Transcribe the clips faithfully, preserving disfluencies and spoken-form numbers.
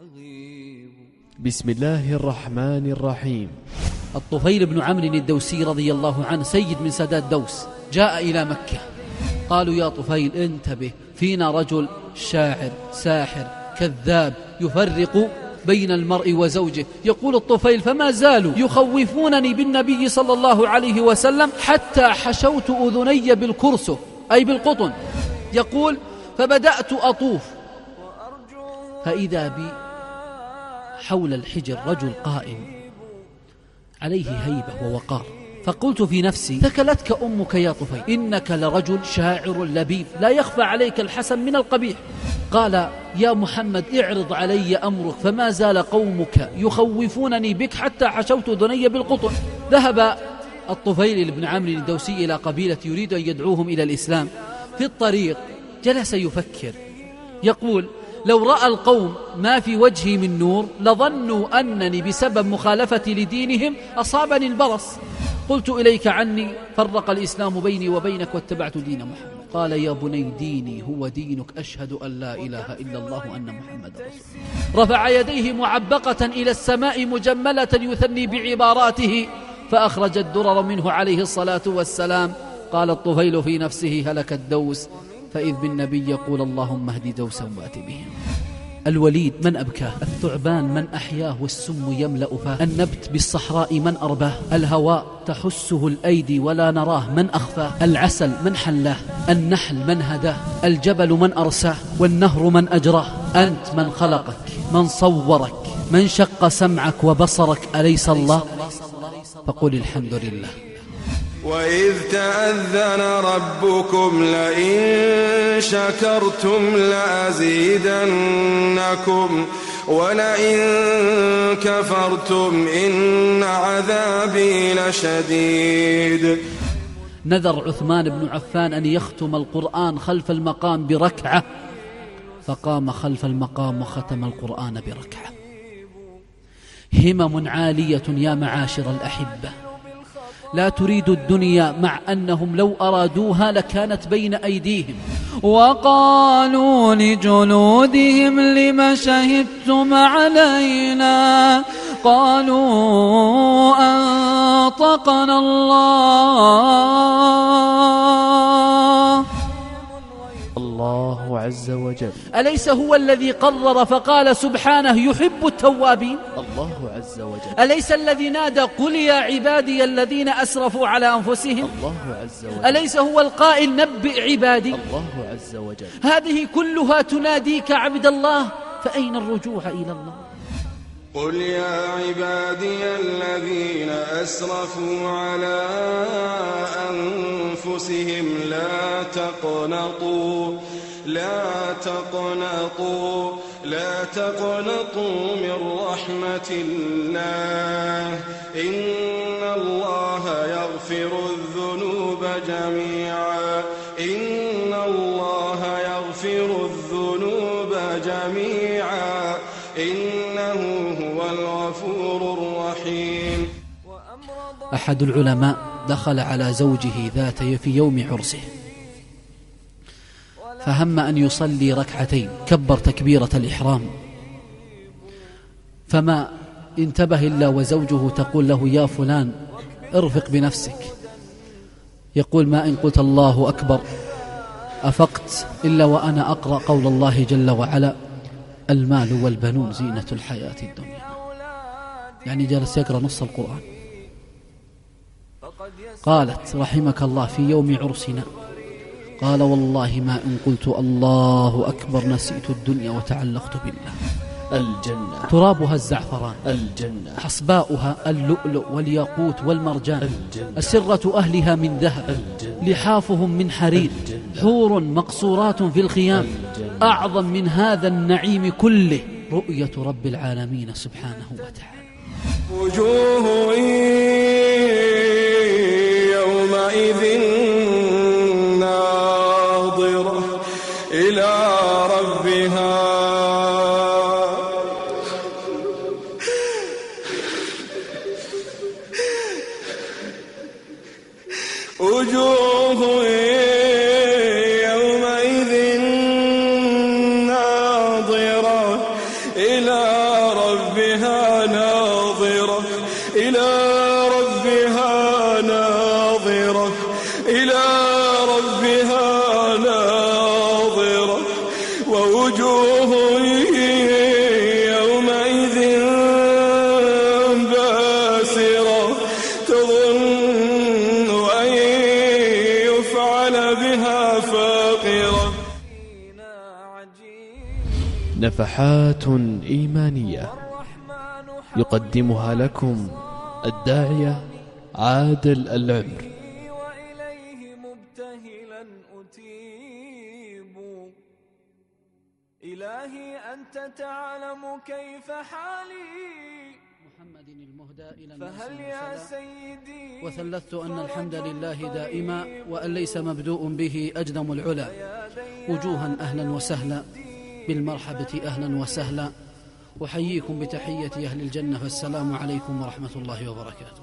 بسم الله الرحمن الرحيم. الطفيل بن عمرو الدوسي رضي الله عنه سيد من سادات دوس جاء إلى مكة. قالوا يا طفيل انتبه، فينا رجل شاعر ساحر كذاب يفرق بين المرء وزوجه. يقول الطفيل فما زالوا يخوفونني بالنبي صلى الله عليه وسلم حتى حشوت أذني بالكرسه أي بالقطن. يقول فبدأت أطوف فإذا بي حول الحجر رجل قائم عليه هيبة ووقار، فقلت في نفسي ثكلتك أمك يا طفيل، إنك لرجل شاعر لبيب لا يخفى عليك الحسن من القبيح. قال يا محمد اعرض علي أمرك، فما زال قومك يخوفونني بك حتى حشوت ذني بالقطن. ذهب الطفيل بن عمرو الدوسي إلى قبيلة يريد أن يدعوهم إلى الإسلام. في الطريق جلس يفكر يقول لو رأى القوم ما في وجهي من نور لظنوا أنني بسبب مخالفتي لدينهم أصابني البرص. قلت إليك عني فرق الإسلام بيني وبينك واتبعت دين محمد. قال يا بني ديني هو دينك، أشهد أن لا إله إلا الله وأن محمد رسول. رفع يديه معبقة إلى السماء مجملة يثني بعباراته فأخرج الدرر منه عليه الصلاة والسلام. قال الطفيل في نفسه هلك الدوس، فإذ بالنبي يقول اللهم اهد دوسا وأت بهم. الوليد من أبكاه، الثعبان من أحياه، والسم يملأ فاه، النبت بالصحراء من أرباه، الهواء تحسه الأيدي ولا نراه من أخفاه، العسل من حلاه، النحل من هداه، الجبل من أرساه، والنهر من أجراه. أنت من خلقك من صورك من شق سمعك وبصرك، أليس الله؟ فقل الحمد لله. وإذ تأذن ربكم لئن شكرتم لأزيدنكم ولئن كفرتم إن عذابي لشديد. نذر عثمان بن عفان أن يختم القرآن خلف المقام بركعة، فقام خلف المقام وختم القرآن بركعة. همم عالية يا معاشر الأحبة، لا تريد الدنيا مع أنهم لو أرادوها لكانت بين أيديهم. وقالوا لجلودهم لم شهدتم علينا، قالوا أنطقنا الله. الله عز وجل أليس هو الذي قرر فقال سبحانه يحب التوابين؟ الله عز وجل أليس الذي نادى قل يا عبادي الذين أسرفوا على أنفسهم؟ الله عز وجل أليس هو القائل نبئ عبادي؟ الله عز وجل. هذه كلها تناديك عبد الله، فأين الرجوع إلى الله؟ قل يا عبادي الذين أسرفوا على أنفسهم لا تقنطوا لا تقنطوا لا تقنطوا من رحمة الله إن الله يغفر الذنوب جميعا إن الله يغفر الذنوب جميعا إنه هو الغفور الرحيم. أحد العلماء دخل على زوجه ذات في يوم عرسه فهم أن يصلي ركعتين، كبر تكبيرة الإحرام فما انتبه إلا وزوجه تقول له يا فلان ارفق بنفسك. يقول ما إن قلت الله أكبر أفقت إلا وأنا أقرأ قول الله جل وعلا المال والبنون زينة الحياة الدنيا. يعني جلس يقرأ نص القرآن. قالت رحمك الله في يوم عرسنا قال والله ما إن قلت الله أكبر نسيت الدنيا وتعلقت بالله. الجنة ترابها الزعفران، الجنة حصباؤها اللؤلؤ والياقوت والمرجان، الجنة أسرة أهلها من ذهب، الجنة لحافهم من حرير، حور مقصورات في الخيام. الجنة. أعظم من هذا النعيم كله رؤية رب العالمين سبحانه وتعالى. وجوه يومئذ ناظرة إلى ربها وجوه يومئذ ناظرة إلى ووجوه يومئذ باسرة تظن أن يفعل بها فاقرة. نفحات إيمانية يقدمها لكم الداعية عادل العمر. وإليه مبتهلا أتيب. إلهي أنت تعلم كيف حالي محمد المهدى إلى فهل يا سيدي. وثلثت أن الحمد لله دائما وأن ليس مبدوء به أجدم العلا. وجوها أهلا وسهلا بالمرحبة أهلا وسهلا. أحييكم بتحية أهل الجنة فالسلام عليكم ورحمة الله وبركاته.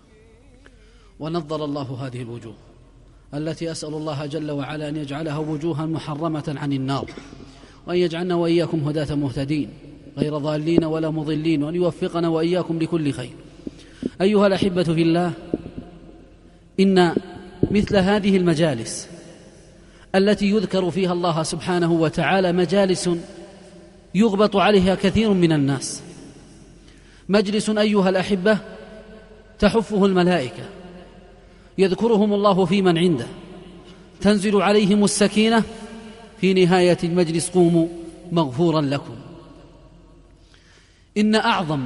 ونظر الله هذه الوجوه التي أسأل الله جل وعلا أن يجعلها وجوها محرمة عن النار، وأن يجعلنا وإياكم هداة مهتدين غير ضالين ولا مضلين، وأن يوفقنا وإياكم لكل خير. أيها الأحبة في الله، إن مثل هذه المجالس التي يذكر فيها الله سبحانه وتعالى مجالس يغبط عليها كثير من الناس. مجلس أيها الأحبة تحفه الملائكة، يذكرهم الله في من عنده، تنزل عليهم السكينة، في نهاية المجلس قوموا مغفورا لكم. إن أعظم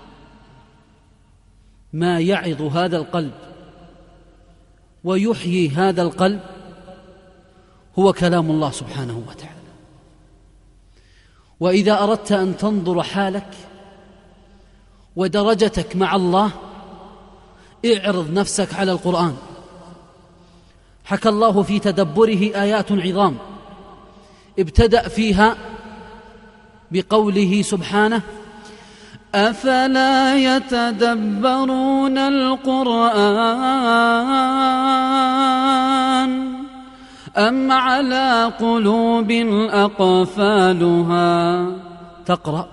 ما يعظ هذا القلب ويحيي هذا القلب هو كلام الله سبحانه وتعالى. وإذا أردت أن تنظر حالك ودرجتك مع الله اعرض نفسك على القرآن. حكى الله في تدبره آيات عظام، ابتدأ فيها بقوله سبحانه: أفلا يتدبرون القرآن أم على قلوب أقفالها. تقرأ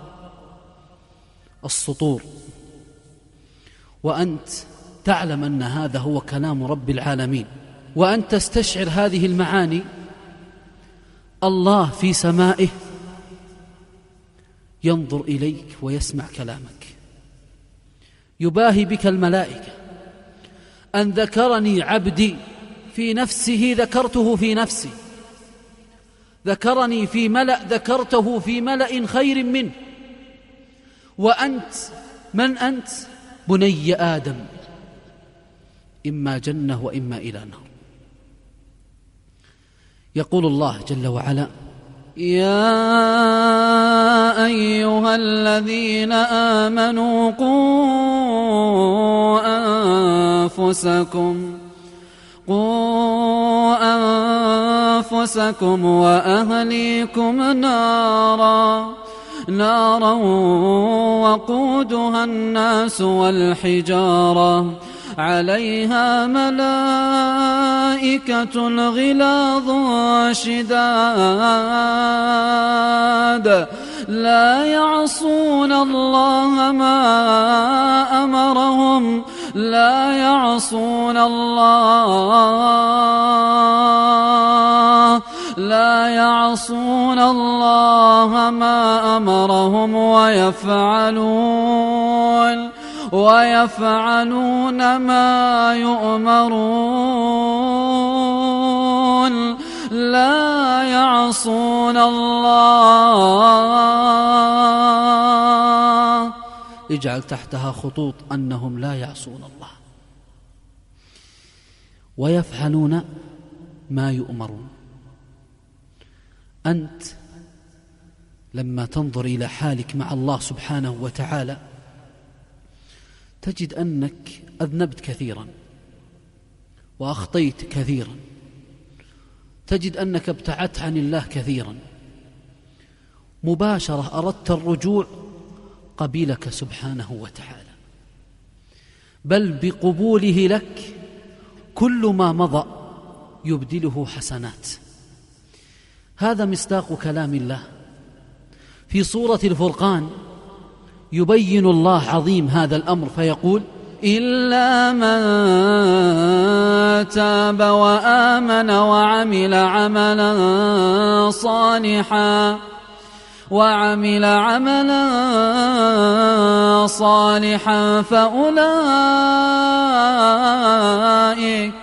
السطور وأنت تعلم أن هذا هو كلام رب العالمين، وأن تستشعر هذه المعاني. الله في سمائه ينظر إليك ويسمع كلامك، يباهي بك الملائكة أن ذكرني عبدي في نفسه ذكرته في نفسي، ذكرني في ملأ ذكرته في ملأ خير منه. وأنت من أنت؟ بني آدم، إما جنة وإما إلى نار. يقول الله جل وعلا: يا أيها الذين آمنوا قوا أنفسكم قوا أنفسكم وأهليكم نارا نارا وقودها الناس والحجارة عليها ملائكة غلاظ شداد لا يعصون الله ما أمرهم لا يعصون الله لا يعصون الله ما أمرهم ويفعلون ويفعلون ما يؤمرون لا يعصون الله. اجعل تحتها خطوط أنهم لا يعصون الله ويفعلون ما يؤمرون. أنت لما تنظر إلى حالك مع الله سبحانه وتعالى تجد أنك أذنبت كثيرا وأخطيت كثيرا، تجد أنك ابتعدت عن الله كثيرا، مباشرة أردت الرجوع قبيلك سبحانه وتعالى، بل بقبوله لك كل ما مضى يبدله حسنات. هذا مصداق كلام الله في سورة الفرقان. يبين الله عظيم هذا الأمر فيقول: إلا من تاب وآمن وعمل عملا صالحا وعمل عملا صالحا فأولئك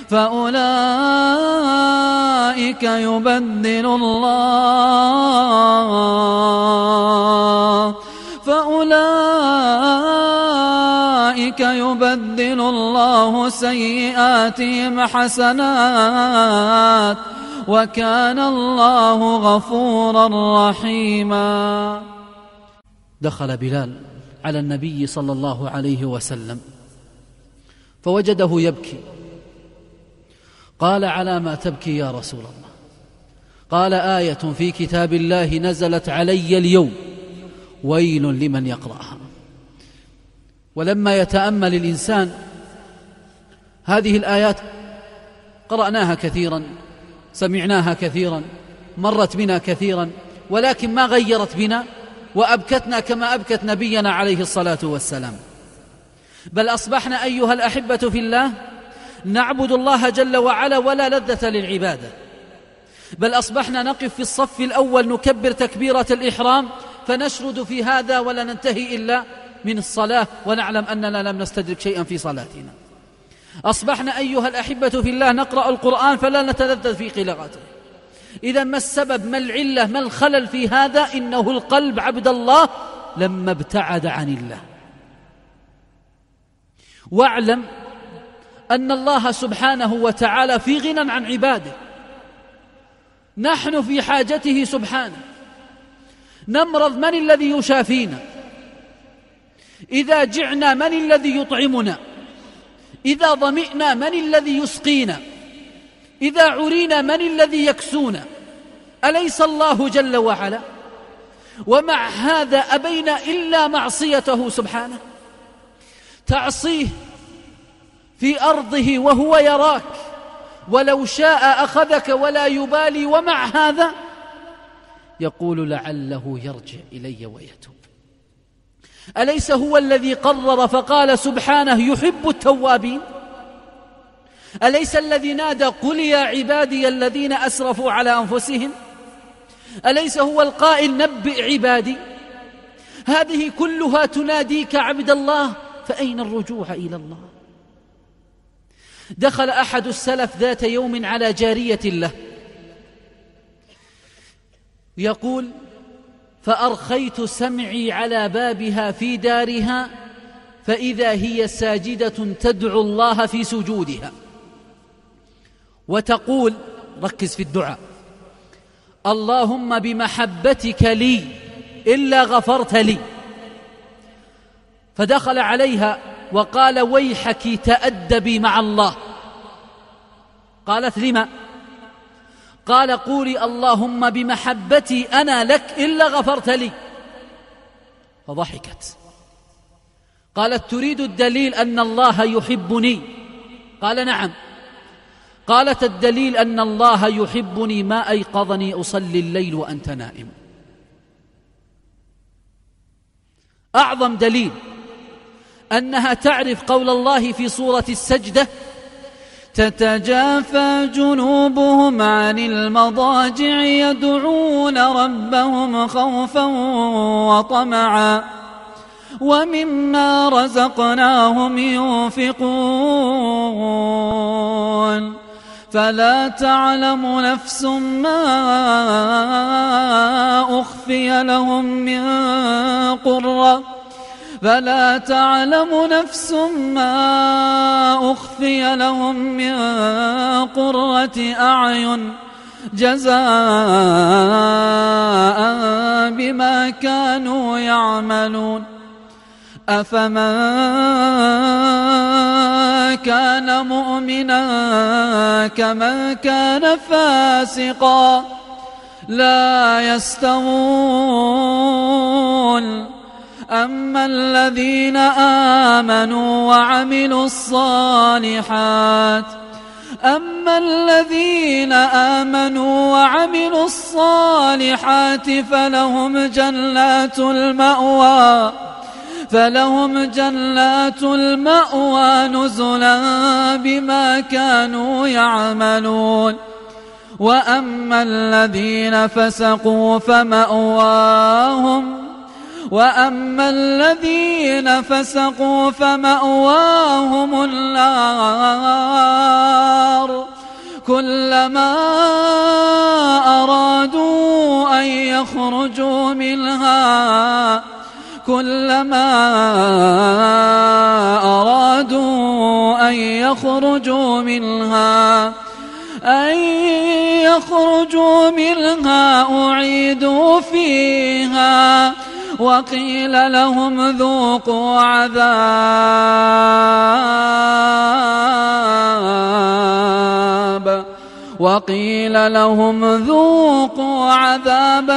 فأولئك يبدل الله فأولئك يبدل الله سيئاتهم حسنات وكان الله غفورا رحيما. دخل بلال على النبي صلى الله عليه وسلم فوجده يبكي. قال: على ما تبكي يا رسول الله؟ قال: آية في كتاب الله نزلت علي اليوم ويل لمن يقرأها. ولما يتأمل الإنسان هذه الآيات، قرأناها كثيرا، سمعناها كثيرا، مرت بنا كثيرا، ولكن ما غيرت بنا وأبكتنا كما أبكت نبينا عليه الصلاة والسلام. بل أصبحنا أيها الأحبة في الله نعبد الله جل وعلا ولا لذة للعبادة، بل أصبحنا نقف في الصف الأول نكبر تكبيرة الإحرام فنشرد في هذا ولا ننتهي إلا من الصلاة ونعلم أننا لم نستدرك شيئا في صلاتنا. أصبحنا أيها الأحبة في الله نقرأ القرآن فلا نتلذذ في قراءته. إذا ما السبب؟ ما العلة؟ ما الخلل في هذا؟ إنه القلب عبد الله لما ابتعد عن الله. واعلم أن الله سبحانه وتعالى في غنى عن عباده، نحن في حاجته سبحانه. نمرض، من الذي يشافينا؟ إذا جعنا، من الذي يطعمنا؟ إذا ظمئنا، من الذي يسقينا؟ إذا عرينا، من الذي يكسونا؟ أليس الله جل وعلا؟ ومع هذا أبينا إلا معصيته سبحانه. تعصيه في أرضه وهو يراك، ولو شاء أخذك ولا يبالي، ومع هذا يقول لعله يرجع إلي ويتوب. أليس هو الذي قرر فقال سبحانه يحب التوابين؟ أليس الذي نادى قل يا عبادي الذين أسرفوا على أنفسهم؟ أليس هو القائل نبئ عبادي؟ هذه كلها تناديك عبد الله، فأين الرجوع إلى الله؟ دخل أحد السلف ذات يوم على جارية له يقول: فأرخيت سمعي على بابها في دارها فإذا هي ساجدة تدعو الله في سجودها وتقول، ركز في الدعاء: اللهم بمحبتك لي إلا غفرت لي. فدخل عليها وقال: ويحك تأدبي مع الله. قالت: لما؟ قال: قولي اللهم بمحبتي أنا لك إلا غفرت لي. فضحكت. قالت: تريد الدليل أن الله يحبني؟ قال: نعم. قالت: الدليل أن الله يحبني ما أيقظني أصلي الليل وأنت نائم. أعظم دليل أنها تعرف قول الله في سورة السجدة: تتجافى جنوبهم عن المضاجع يدعون ربهم خوفا وطمعا ومما رزقناهم ينفقون فلا تعلم نفس ما أخفي لهم من قرة فلا تعلم نفس ما أخفي لهم من قرة أعين جزاء بما كانوا يعملون أفمن كان مؤمنا كمن كان فاسقا لا يستوون أما الذين آمنوا وعملوا الصالحات أما الذين آمنوا وعملوا الصالحات فلهم جنات المأوى فلهم جنات المأوى نزلا بما كانوا يعملون. وأما الذين فسقوا فمأواهم وأما الذين فسقوا فمأواهم النار كلما أرادوا أن يخرجوا منها كلما أرادوا أن يخرجوا منها أن يخرجوا منها أعيدوا فيها وقيل لهم ذوقوا عذاب وقيل لهم ذوقوا عذاب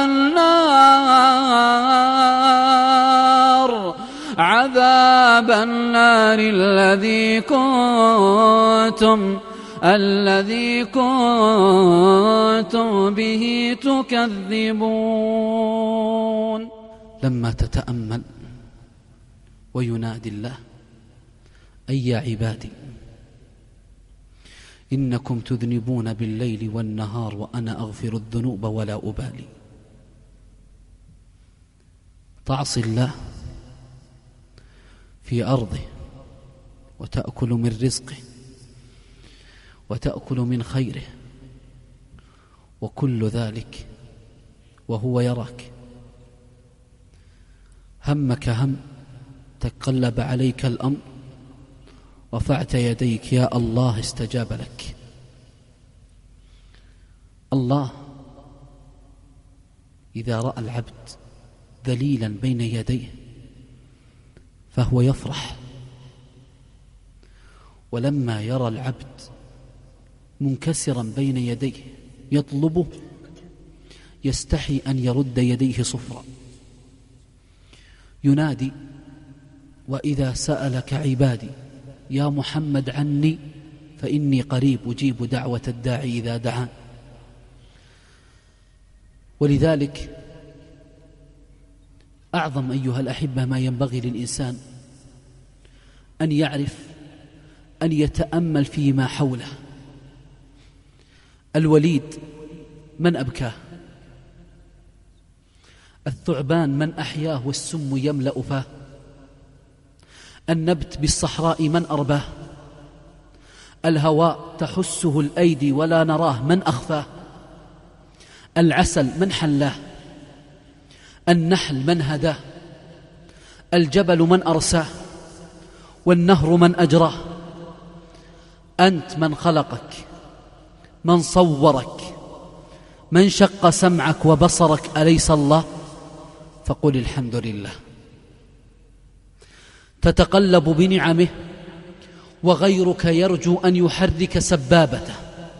النار عذاب النار الذي كنتم الذي كنتم به تكذبون. لما تتأمل وينادي الله أي يا عبادي إنكم تذنبون بالليل والنهار وأنا أغفر الذنوب ولا أبالي. تعصي الله في أرضه وتأكل من رزقه وتأكل من خيره وكل ذلك وهو يراك. همك هم تقلب عليك الأمر رفعت يديك يا الله استجاب لك. الله إذا رأى العبد ذليلا بين يديه فهو يفرح، ولما يرى العبد منكسرا بين يديه يطلبه يستحي أن يرد يديه صفرا. ينادي وإذا سألك عبادي يا محمد عني فإني قريب أجيب دعوة الداعي إذا دعان. ولذلك أعظم أيها الأحبة ما ينبغي للإنسان أن يعرف أن يتأمل فيما حوله. الوليد من أبكاه؟ الثعبان من أحياه والسم يملأ فاه؟ النبت بالصحراء من أرباه؟ الهواء تحسه الأيدي ولا نراه من أخفاه؟ العسل من حلاه؟ النحل من هداه؟ الجبل من أرساه؟ والنهر من أجراه؟ أنت من خلقك، من صورك، من شق سمعك وبصرك، أليس الله؟ فقل الحمد لله. تتقلب بنعمه وغيرك يرجو أن يحرك سبابته.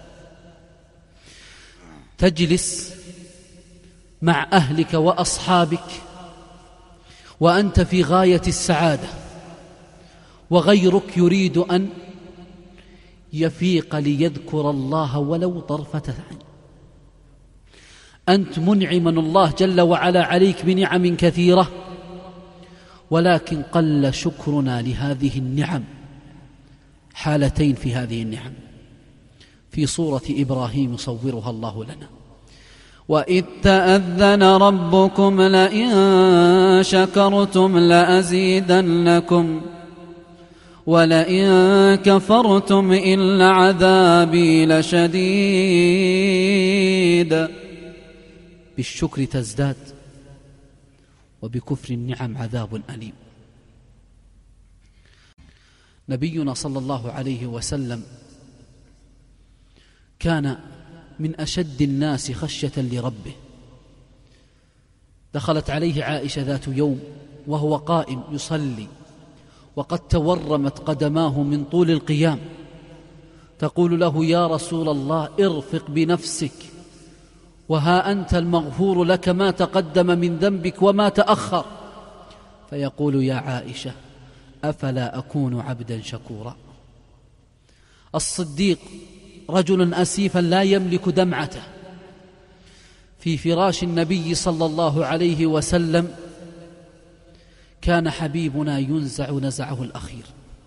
تجلس مع أهلك وأصحابك وأنت في غاية السعادة، وغيرك يريد أن يفيق ليذكر الله ولو طرفة عين. أنت منعم الله جل وعلا عليك بنعم كثيرة، ولكن قل شكرنا لهذه النعم. حالتين في هذه النعم في سورة إبراهيم يصورها الله لنا: وإذ تأذن ربكم لئن شكرتم لأزيدنكم ولئن كفرتم إن عذابي لشديد. بالشكر تزداد، وبكفر النعم عذاب أليم. نبينا صلى الله عليه وسلم كان من أشد الناس خشية لربه. دخلت عليه عائشة ذات يوم وهو قائم يصلي وقد تورمت قدماه من طول القيام، تقول له: يا رسول الله ارفق بنفسك، وها أنت المغفور لك ما تقدم من ذنبك وما تأخر. فيقول: يا عائشة أفلا أكون عبدا شكورا؟ الصديق رجل أسيفا لا يملك دمعته، في فراش النبي صلى الله عليه وسلم كان حبيبنا ينزع نزعه الأخير.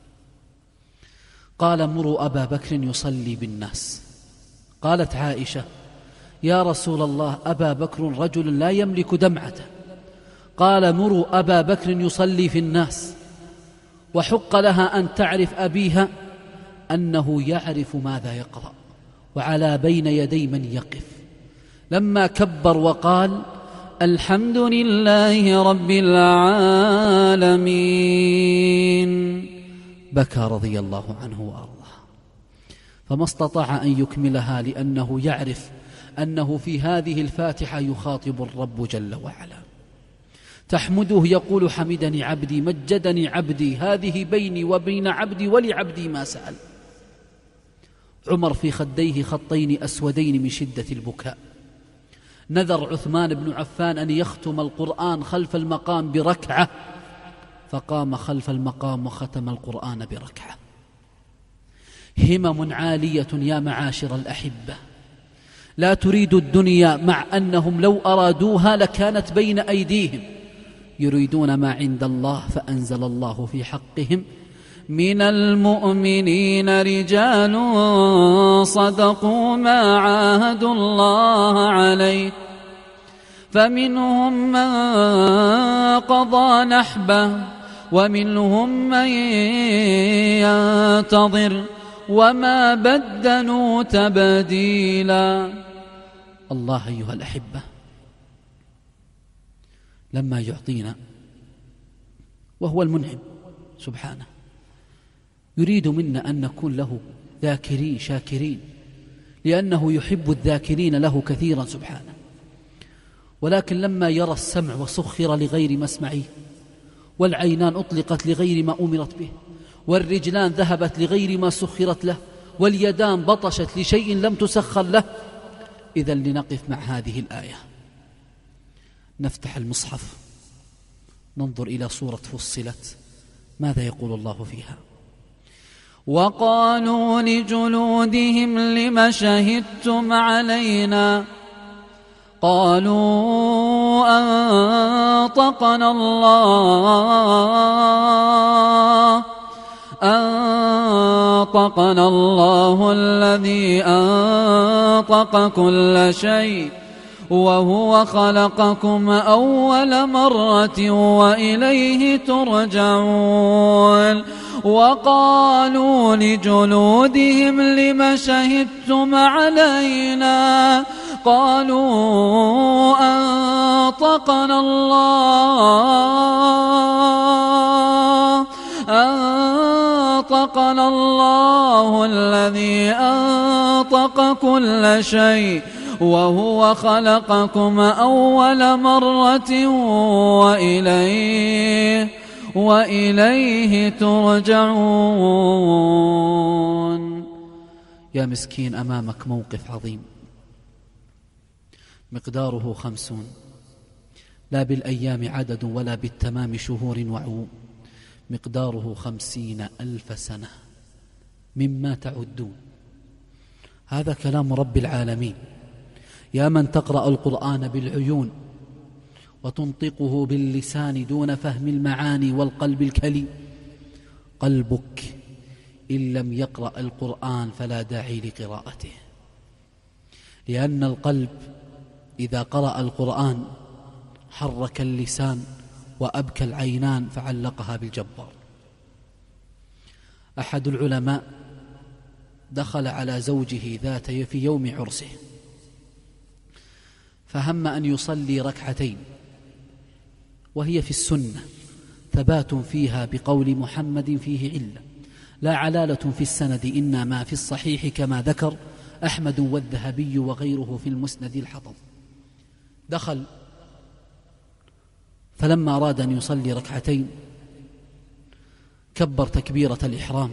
قال مروا أبا بكر يصلي بالناس. قالت عائشة يا رسول الله أبا بكر رجل لا يملك دمعته. قال مروا أبا بكر يصلي في الناس. وحق لها أن تعرف أبيها أنه يعرف ماذا يقرأ وعلى بين يدي من يقف. لما كبر وقال الحمد لله رب العالمين بكى رضي الله عنه وأرضاه، فما استطاع أن يكملها لأنه يعرف أنه في هذه الفاتحة يخاطب الرب جل وعلا. تحمده يقول حمدني عبدي مجدني عبدي، هذه بيني وبين عبدي ولعبدي ما سأل. عمر في خديه خطين أسودين من شدة البكاء. نذر عثمان بن عفان أن يختم القرآن خلف المقام بركعة، فقام خلف المقام وختم القرآن بركعة. همم عالية يا معاشر الأحبة، لا تريد الدنيا مع أنهم لو أرادوها لكانت بين أيديهم، يريدون ما عند الله، فأنزل الله في حقهم من المؤمنين رجال صدقوا ما عاهدوا الله عليه، فمنهم من قضى نحبه ومنهم من ينتظر وما بدلوا تبديلا. الله أيها الأحبة لما يعطينا وهو المنعم سبحانه يريد منا أن نكون له ذاكرين شاكرين، لأنه يحب الذاكرين له كثيرا سبحانه. ولكن لما يرى السمع وسخر لغير مسمعه، والعينان أطلقت لغير ما أمرت به، والرجلان ذهبت لغير ما سخرت له، واليدان بطشت لشيء لم تسخر له، إذن لنقف مع هذه الآية، نفتح المصحف ننظر إلى سورة فصلت، ماذا يقول الله فيها؟ وقالوا لجلودهم لم شهدتم علينا قالوا أنطقنا الله أنطقنا الله الذي أنطق كل شيء وهو خلقكم أول مرة وإليه ترجعون. وقالوا لجلودهم لم شهدتم علينا قالوا أنطقنا الله أنطقنا الله الذي أنطق كل شيء وهو خلقكم أول مرة وإليه وإليه ترجعون. يا مسكين أمامك موقف عظيم مقداره خمسون، لا بالأيام عدد ولا بالتمام شهور وعوم، مقداره خمسين ألف سنة مما تعدون. هذا كلام رب العالمين. يا من تقرأ القرآن بالعيون وتنطقه باللسان دون فهم المعاني والقلب الكلي، قلبك إن لم يقرأ القرآن فلا داعي لقراءته، لأن القلب إذا قرأ القرآن حرك اللسان وأبكى العينان فعلقها بالجبار. أحد العلماء دخل على زوجه ذات في يوم عرسه، فهم أن يصلي ركعتين، وهي في السنة ثبات فيها بقول محمد فيه علة، لا علالة في السند، إنما في الصحيح كما ذكر أحمد والذهبي وغيره في المسند الحطب. دخل فلما أراد أن يصلي ركعتين كبر تكبيرة الإحرام،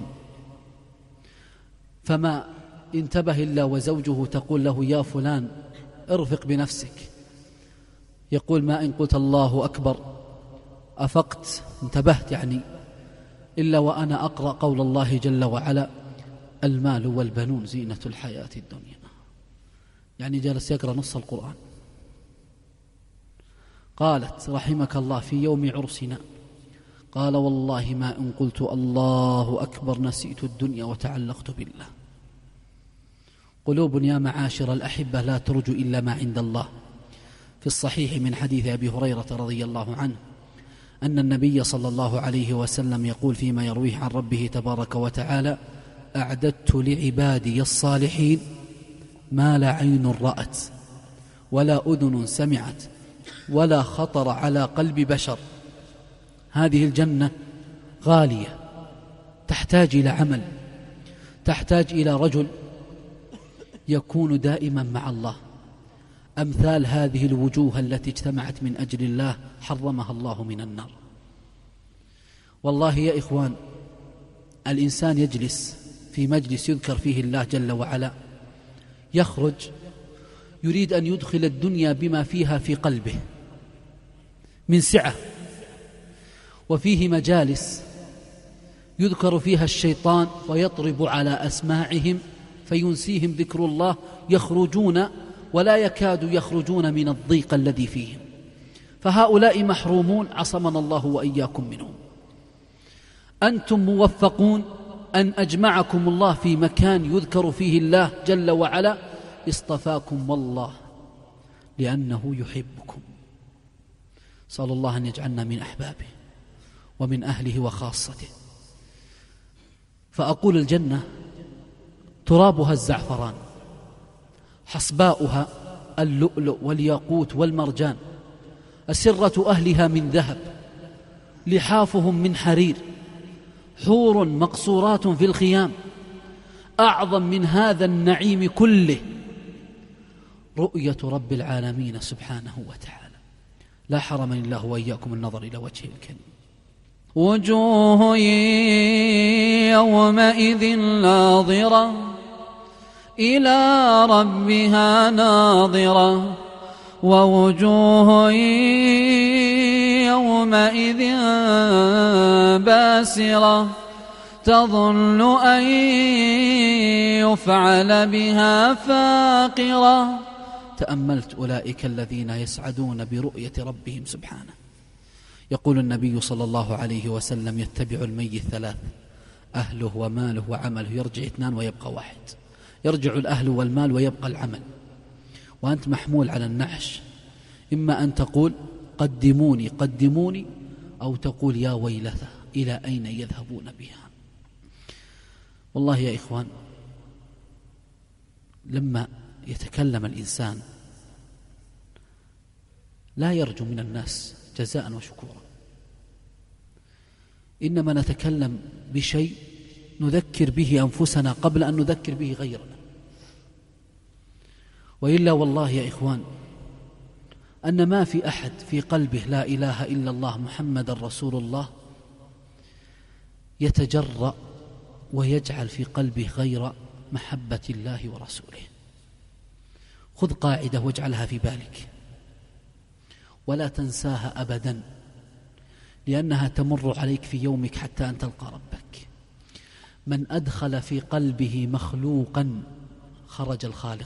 فما انتبه إلا وزوجه تقول له يا فلان ارفق بنفسك، يقول ما إن قلت الله أكبر أفقت انتبهت يعني، إلا وأنا أقرأ قول الله جل وعلا المال والبنون زينة الحياة الدنيا، يعني جالس يقرأ نص القرآن. قالت رحمك الله في يوم عرسنا قال والله ما إن قلت الله أكبر نسيت الدنيا وتعلقت بالله. قلوب يا معاشر الأحبة لا ترجو إلا ما عند الله. في الصحيح من حديث أبي هريرة رضي الله عنه أن النبي صلى الله عليه وسلم يقول فيما يرويه عن ربه تبارك وتعالى: أعددت لعبادي الصالحين ما لا عين رأت ولا أذن سمعت ولا خطر على قلب بشر. هذه الجنة غالية، تحتاج إلى عمل، تحتاج إلى رجل يكون دائما مع الله. أمثال هذه الوجوه التي اجتمعت من أجل الله حرمها الله من النار. والله يا إخوان، الإنسان يجلس في مجلس يذكر فيه الله جل وعلا، يخرج يريد أن يدخل الدنيا بما فيها في قلبه من سعة، وفيه مجالس يذكر فيها الشيطان ويطرب على أسماعهم فينسيهم ذكر الله، يخرجون ولا يكاد يخرجون من الضيق الذي فيهم. فهؤلاء محرومون، عصمنا الله وإياكم منهم. أنتم موفقون أن أجمعكم الله في مكان يذكر فيه الله جل وعلا. اصطفاكم والله لأنه يحبكم. صلى الله أن يجعلنا من أحبابه ومن أهله وخاصته. فأقول الجنة ترابها الزعفران، حصباؤها اللؤلؤ والياقوت والمرجان، أسرة أهلها من ذهب، لحافهم من حرير، حور مقصورات في الخيام. أعظم من هذا النعيم كله رؤية رب العالمين سبحانه وتعالى. لا حرمني الله وإياكم النظر إلى وجهه الكريم. وجوه يومئذ ناظرة إلى ربها ناظرة ووجوه يومئذ باسرة تظن أن يفعل بها فاقرة. تأملت أولئك الذين يسعدون برؤية ربهم سبحانه. يقول النبي صلى الله عليه وسلم: يتبع الميت ثلاث: أهله وماله وعمله. يرجع اثنان ويبقى واحد. يرجع الأهل والمال ويبقى العمل. وأنت محمول على النعش، إما أن تقول قدموني قدموني، أو تقول يا ويلتى إلى أين يذهبون بها. والله يا إخوان، لما يتكلم الإنسان لا يرجو من الناس جزاء وشكورا، إنما نتكلم بشيء نذكر به أنفسنا قبل أن نذكر به غيرنا. وإلا والله يا إخوان أن ما في أحد في قلبه لا إله إلا الله محمد رسول الله يتجرأ ويجعل في قلبه غير محبة الله ورسوله. خذ قاعدة واجعلها في بالك ولا تنساها أبدا، لأنها تمر عليك في يومك حتى أن تلقى ربك. من أدخل في قلبه مخلوقا خرج الخالق،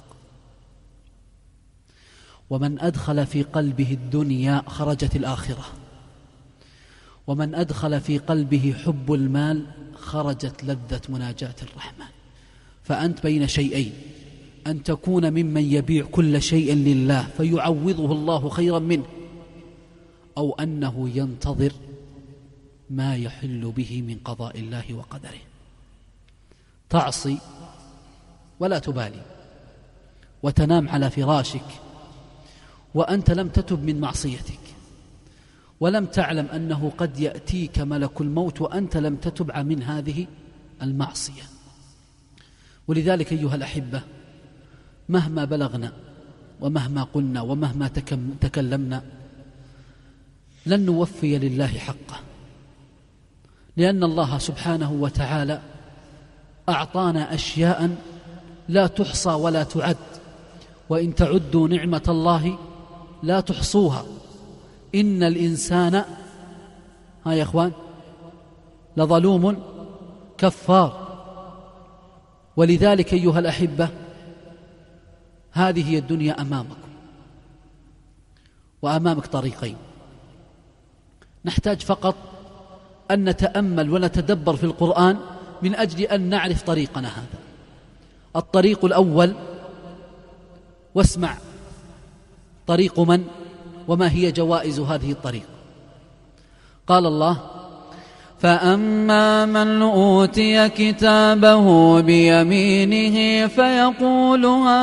ومن أدخل في قلبه الدنيا خرجت الآخرة، ومن أدخل في قلبه حب المال خرجت لذة مناجاة الرحمن. فأنت بين شيئين: أن تكون ممن يبيع كل شيء لله فيعوضه الله خيرا منه، أو أنه ينتظر ما يحل به من قضاء الله وقدره. تعصي ولا تبالي وتنام على فراشك وأنت لم تتب من معصيتك، ولم تعلم أنه قد يأتيك ملك الموت وأنت لم تتب من هذه المعصية. ولذلك أيها الأحبة، مهما بلغنا ومهما قلنا ومهما تكلمنا لن نوفي لله حقه، لأن الله سبحانه وتعالى أعطانا أشياء لا تحصى ولا تعد، وإن تعدوا نعمة الله لا تحصوها. إن الإنسان ها يا أخوان لظلوم كفار. ولذلك أيها الأحبة، هذه هي الدنيا أمامكم، وأمامك طريقين. نحتاج فقط أن نتأمل ونتدبر في القرآن من أجل أن نعرف طريقنا هذا. الطريق الأول، واسمع طريق من وما هي جوائز هذه الطريق. قال الله: فأما من أوتي كتابه بيمينه فيقول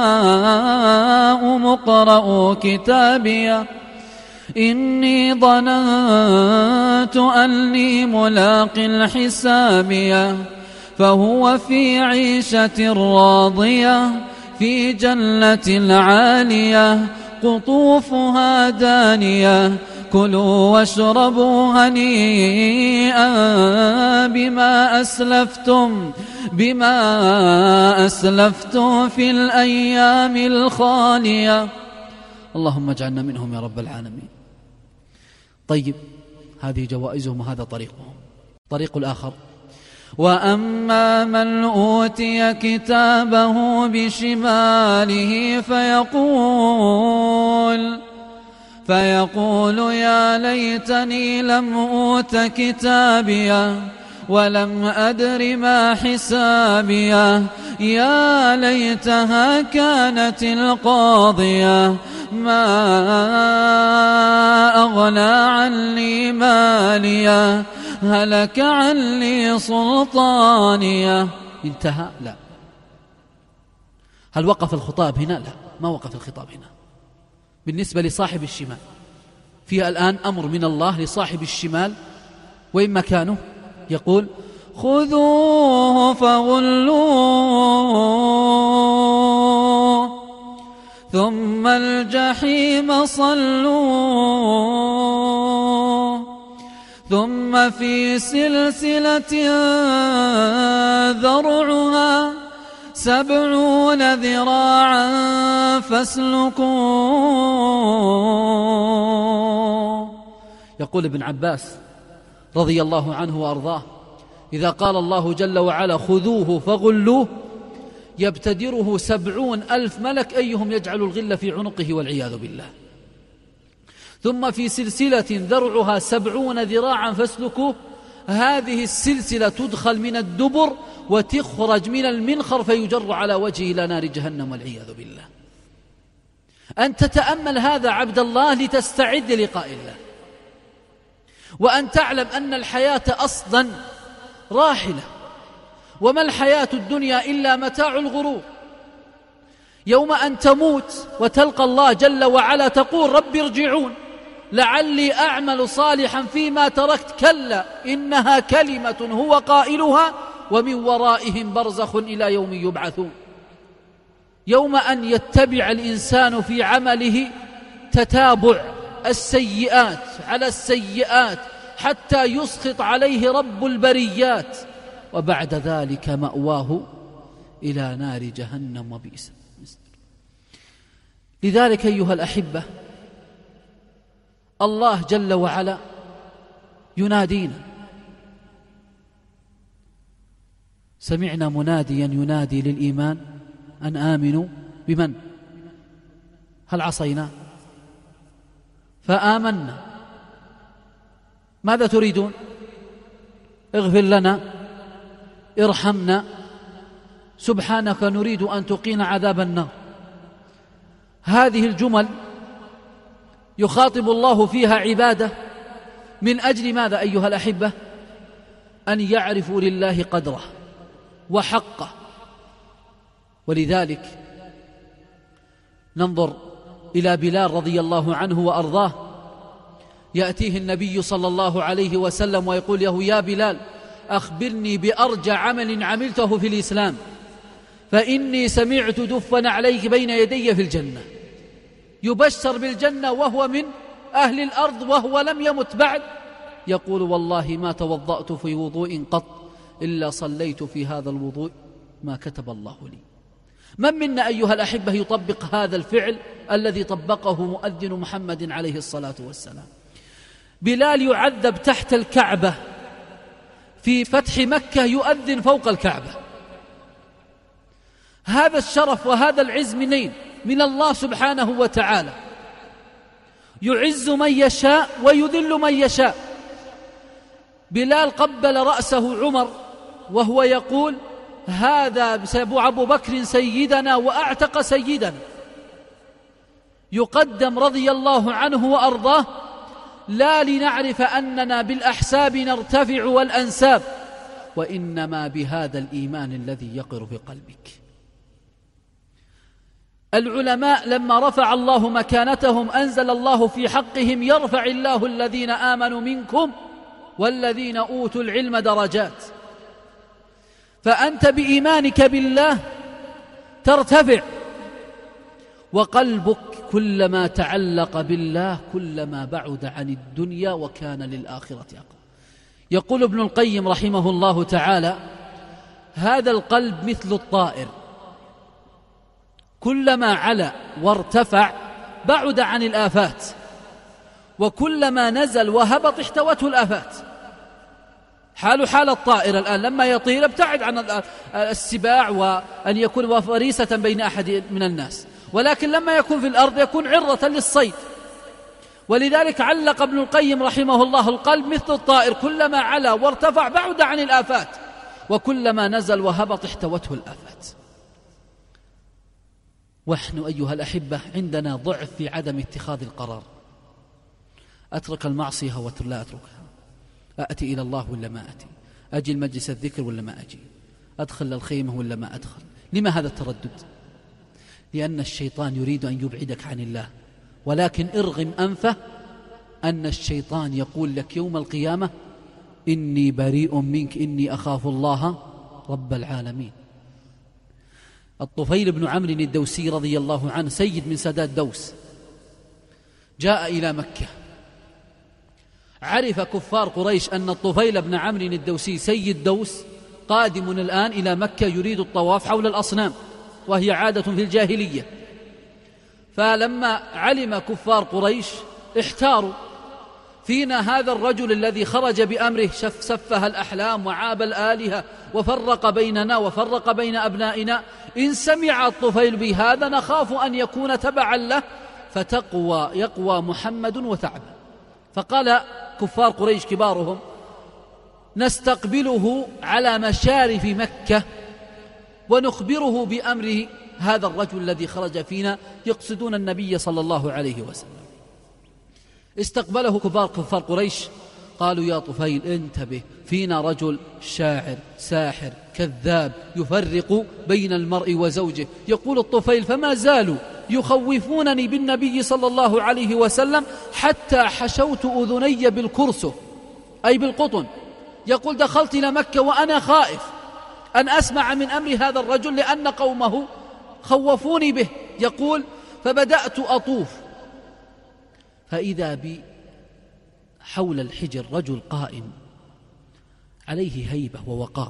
هاؤم اقرءوا كتابيه إني ظننت أني ملاق حسابيه فهو في عيشة راضية في جنة عالية قطوفها دانية كلوا واشربوا هنيئا بما أسلفتم بما أسلفتم في الأيام الخالية. اللهم اجعلنا منهم يا رب العالمين. طيب، هذه جوائزهم وهذا طريقهم. الطريق الآخر: وأما من أوتي كتابه بشماله فيقول فيقول يا ليتني لم أوت كتابيه ولم أدر ما حسابيه يا ليتها كانت القاضية ما أغنى عني ماليه هلك عني سلطانيه. انتهى؟ لا. هل وقف الخطاب هنا؟ لا، ما وقف الخطاب هنا. بالنسبة لصاحب الشمال فيها الآن أمر من الله لصاحب الشمال، وإن مكانه يقول: خذوه فغلوه ثم الجحيم صلوه ثم في سلسلة ذرعها سبعون ذراعا فاسلكوه. يقول ابن عباس رضي الله عنه وأرضاه: إذا قال الله جل وعلا خذوه فغلوه يبتدره سبعون ألف ملك أيهم يجعل الغل في عنقه والعياذ بالله. ثم في سلسلة ذرعها سبعون ذراعا فاسلكوه، هذه السلسلة تدخل من الدبر وتخرج من المنخر فيجر على وجهه إلى نار جهنم والعياذ بالله. أن تتأمل هذا عبد الله لتستعد لقاء الله، وأن تعلم أن الحياة أصلا راحلة، وما الحياة الدنيا إلا متاع الغرور. يوم أن تموت وتلقى الله جل وعلا تقول رب ارجعون لعلي أعمل صالحا فيما تركت، كلا إنها كلمة هو قائلها ومن ورائهم برزخ إلى يوم يبعثون. يوم أن يتبع الإنسان في عمله تتابع السيئات على السيئات حتى يسخط عليه رب البريات، وبعد ذلك مأواه إلى نار جهنم وبئس المصير. لذلك أيها الأحبة، الله جل وعلا ينادينا. سمعنا مناديا ينادي للإيمان أن آمنوا بمن؟ هل عصينا؟ فآمنا. ماذا تريدون؟ اغفر لنا، ارحمنا، سبحانك نريد أن تقينا عذاب النار. هذه الجمل يخاطب الله فيها عباده من أجل ماذا أيها الأحبة؟ أن يعرفوا لله قدره وحقه. ولذلك ننظر إلى بلال رضي الله عنه وأرضاه، يأتيه النبي صلى الله عليه وسلم ويقول له: يا بلال أخبرني بأرجى عمل عملته في الإسلام فإني سمعت دفا عليك بين يدي في الجنة. يبشر بالجنة وهو من أهل الأرض وهو لم يمت بعد، يقول: والله ما توضأت في وضوء قط إلا صليت في هذا الوضوء ما كتب الله لي. من منا أيها الأحبة يطبق هذا الفعل الذي طبقه مؤذن محمد عليه الصلاة والسلام؟ بلال يعذب تحت الكعبة في فتح مكة، يؤذن فوق الكعبة. هذا الشرف وهذا العز منين؟ من الله سبحانه وتعالى. يعز من يشاء ويذل من يشاء. بلال قبل رأسه عمر وهو يقول: هذا أبو بكر سيدنا وأعتق سيدنا، يقدم رضي الله عنه وأرضاه، لا لنعرف أننا بالأحساب نرتفع والأنساب، وإنما بهذا الإيمان الذي يقر في قلبك. العلماء لما رفع الله مكانتهم أنزل الله في حقهم: يرفع الله الذين آمنوا منكم والذين أوتوا العلم درجات. فأنت بإيمانك بالله ترتفع، وقلبك كلما تعلق بالله كلما بعد عن الدنيا وكان للآخرة أقرب. يقول ابن القيم رحمه الله تعالى: هذا القلب مثل الطائر، كلما علا وارتفع بعد عن الآفات، وكلما نزل وهبط احتوته الآفات. حال حال الطائر الآن لما يطير ابتعد عن السباع وأن يكون فريسة بين أحد من الناس، ولكن لما يكون في الأرض يكون عرة للصيد. ولذلك علق ابن القيم رحمه الله: القلب مثل الطائر، كلما علا وارتفع بعد عن الآفات، وكلما نزل وهبط احتوته الآفات. ونحن أيها الأحبة عندنا ضعف في عدم اتخاذ القرار. أترك المعصية ولا أتركها، أأتي إلى الله ولا ما أتي، أجي المجلس الذكر ولا ما أجي، أدخل الخيمة ولا ما أدخل. لما هذا التردد؟ لأن الشيطان يريد أن يبعدك عن الله، ولكن ارغم أنفه أن الشيطان يقول لك يوم القيامة: إني بريء منك إني أخاف الله رب العالمين. الطفيل بن عمرو الدوسي رضي الله عنه سيد من سادات دوس، جاء إلى مكة. عرف كفار قريش أن الطفيل بن عمرو الدوسي سيد دوس قادم الآن إلى مكة يريد الطواف حول الأصنام، وهي عادة في الجاهلية. فلما علم كفار قريش احتاروا: فينا هذا الرجل الذي خرج بأمره سفه الأحلام وعاب الآلهة وفرق بيننا وفرق بين أبنائنا، إن سمع الطفيل بهذا نخاف أن يكون تبعا له فتقوى يقوى محمد وتعبى. فقال كفار قريش كبارهم: نستقبله على مشارف مكة ونخبره بأمره هذا الرجل الذي خرج فينا، يقصدون النبي صلى الله عليه وسلم. استقبله كبار كفار قريش، قالوا: يا طفيل انتبه، فينا رجل شاعر ساحر كذاب يفرق بين المرء وزوجه. يقول الطفيل: فما زالوا يخوفونني بالنبي صلى الله عليه وسلم حتى حشوت أذني بالكرسة أي بالقطن. يقول: دخلت إلى مكة وأنا خائف أن أسمع من أمر هذا الرجل لأن قومه خوفوني به. يقول: فبدأت أطوف فإذا بي حول الحجر رجل قائم عليه هيبة ووقار،